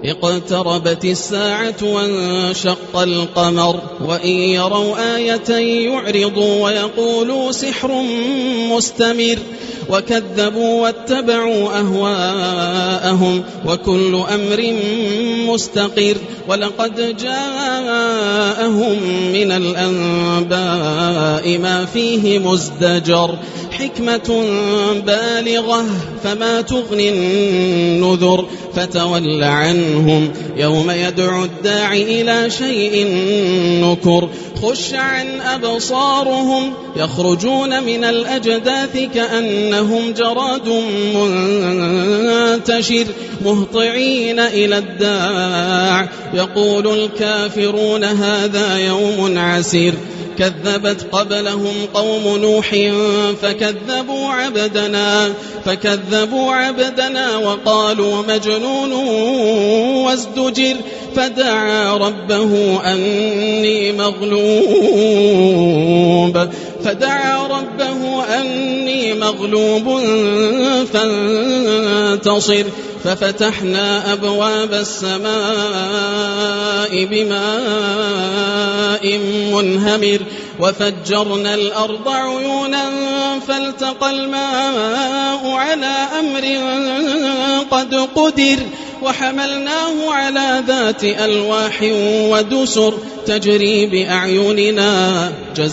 اقتربت الساعة وانشق القمر وإن يروا آية يعرضوا ويقولوا سحر مستمر وكذبوا واتبعوا أهواءهم وكل أمر مستقر ولقد جاءهم من الأنباء ما فيه مزدجر حكمة بالغة فما تغني النذر فتول عنهم يوم يدعو الداعي إلى شيء نكر خش عن أبصارهم يخرجون من الأجداث كأنهم جراد منتشر مهطعين إلى الداع يقول الكافرون هذا يوم عسير كذبت قبلهم قوم نوح فكذبوا عبدنا وقالوا مجنون وازدجر فدعا ربه أني مغلوب فانتصر ففتحنا أبواب السماء بماء منهمر وفجرنا الأرض عيونا فالتقى الماء على أمر قد قدر وحملناه على ذات ألواح ودسر تجري بأعيننا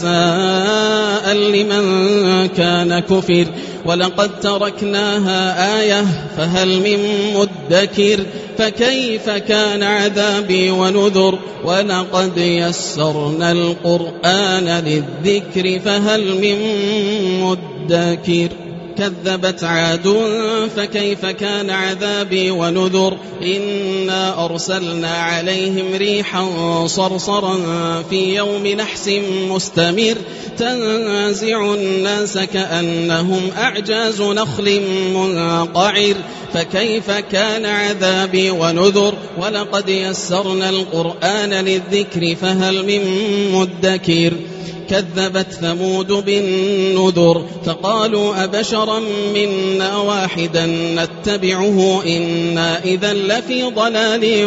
جزاء لمن كان كفر ولقد تركناها آية فهل من مدكر فكيف كان عذابي ونذر ولقد يسرنا القرآن للذكر فهل من مدكر كذبت عاد فكيف كان عذابي ونذر إنا أرسلنا عليهم ريحا صرصرا في يوم نحس مستمر تنزع الناس كأنهم أعجاز نخل منقعر فكيف كان عذابي ونذر ولقد يسرنا القرآن للذكر فهل من مدكر كذبت ثمود بالنذر فقالوا أبشرا منا واحدا نتبعه إنا إذا لفي ضلال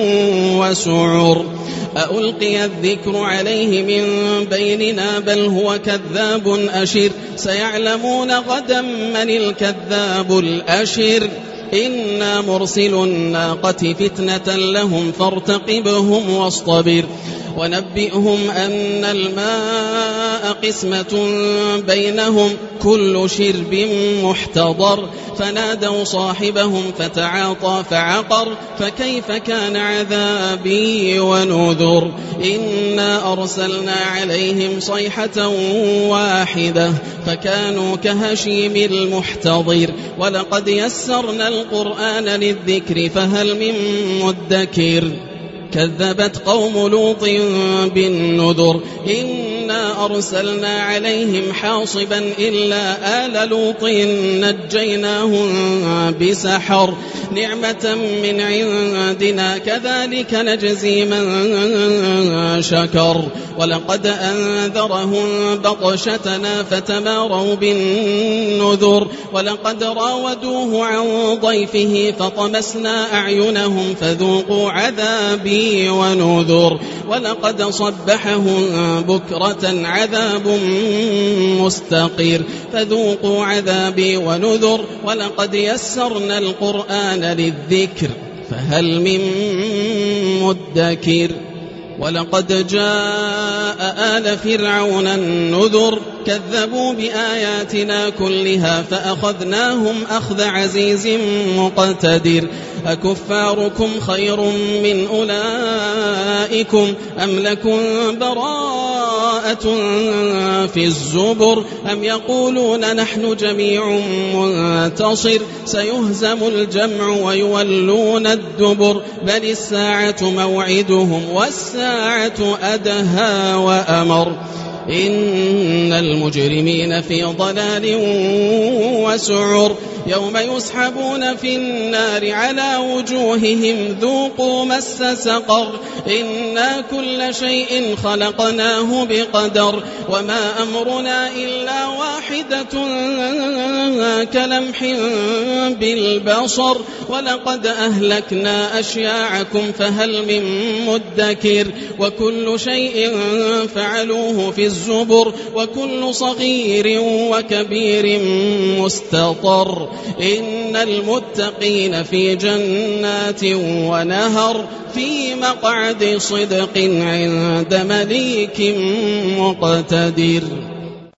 وسعر ألقي الذكر عليه من بيننا بل هو كذاب أشر سيعلمون غدا من الكذاب الأشر إنا مرسل الناقة فتنة لهم فارتقبهم واصطبر ونبئهم أن الماء قسمة بينهم كل شرب محتضر فنادوا صاحبهم فتعاطى فعقر فكيف كان عذابي ونذر إنا أرسلنا عليهم صيحة واحدة فكانوا كهشيم المحتضر ولقد يسرنا القرآن للذكر فهل من مدكر كذبت قوم لوط بالنذر إنا أرسلنا عليهم حاصبا إلا آل لوط نجيناهم بسحر نعمة من عندنا كذلك نجزي من شكر ولقد أنذرهم بطشتنا فتماروا بالنذر ولقد راودوه عن ضيفه فطمسنا أعينهم فذوقوا عذابي ونذر ولقد صبحهم بكرة عذاب مستقر فذوقوا عذابي ونذر ولقد يسرنا القرآن للذكر فهل من مدكر ولقد جاء آل فرعون النذر كذبوا بآياتنا كلها فأخذناهم أخذ عزيز مقتدر أكفاركم خير من أولئكم أم لكم براءة في الزبر أم يقولون نحن جميع منتصر سيهزم الجمع ويولون الدبر بل الساعة موعدهم والساعة أدهى وأمر إن المجرمين في ضلال وسعر يوم يسحبون في النار على وجوههم ذوقوا مس سقر إنا كل شيء خلقناه بقدر وما أمرنا إلا واحدة كلمح بالبصر ولقد أهلكنا أشياعكم فهل من مدكر وكل شيء فعلوه في الزبر وكل صغير وكبير مستطر إن المتقين في جنات ونهر في مقعد صدق عند مليك مقتدر.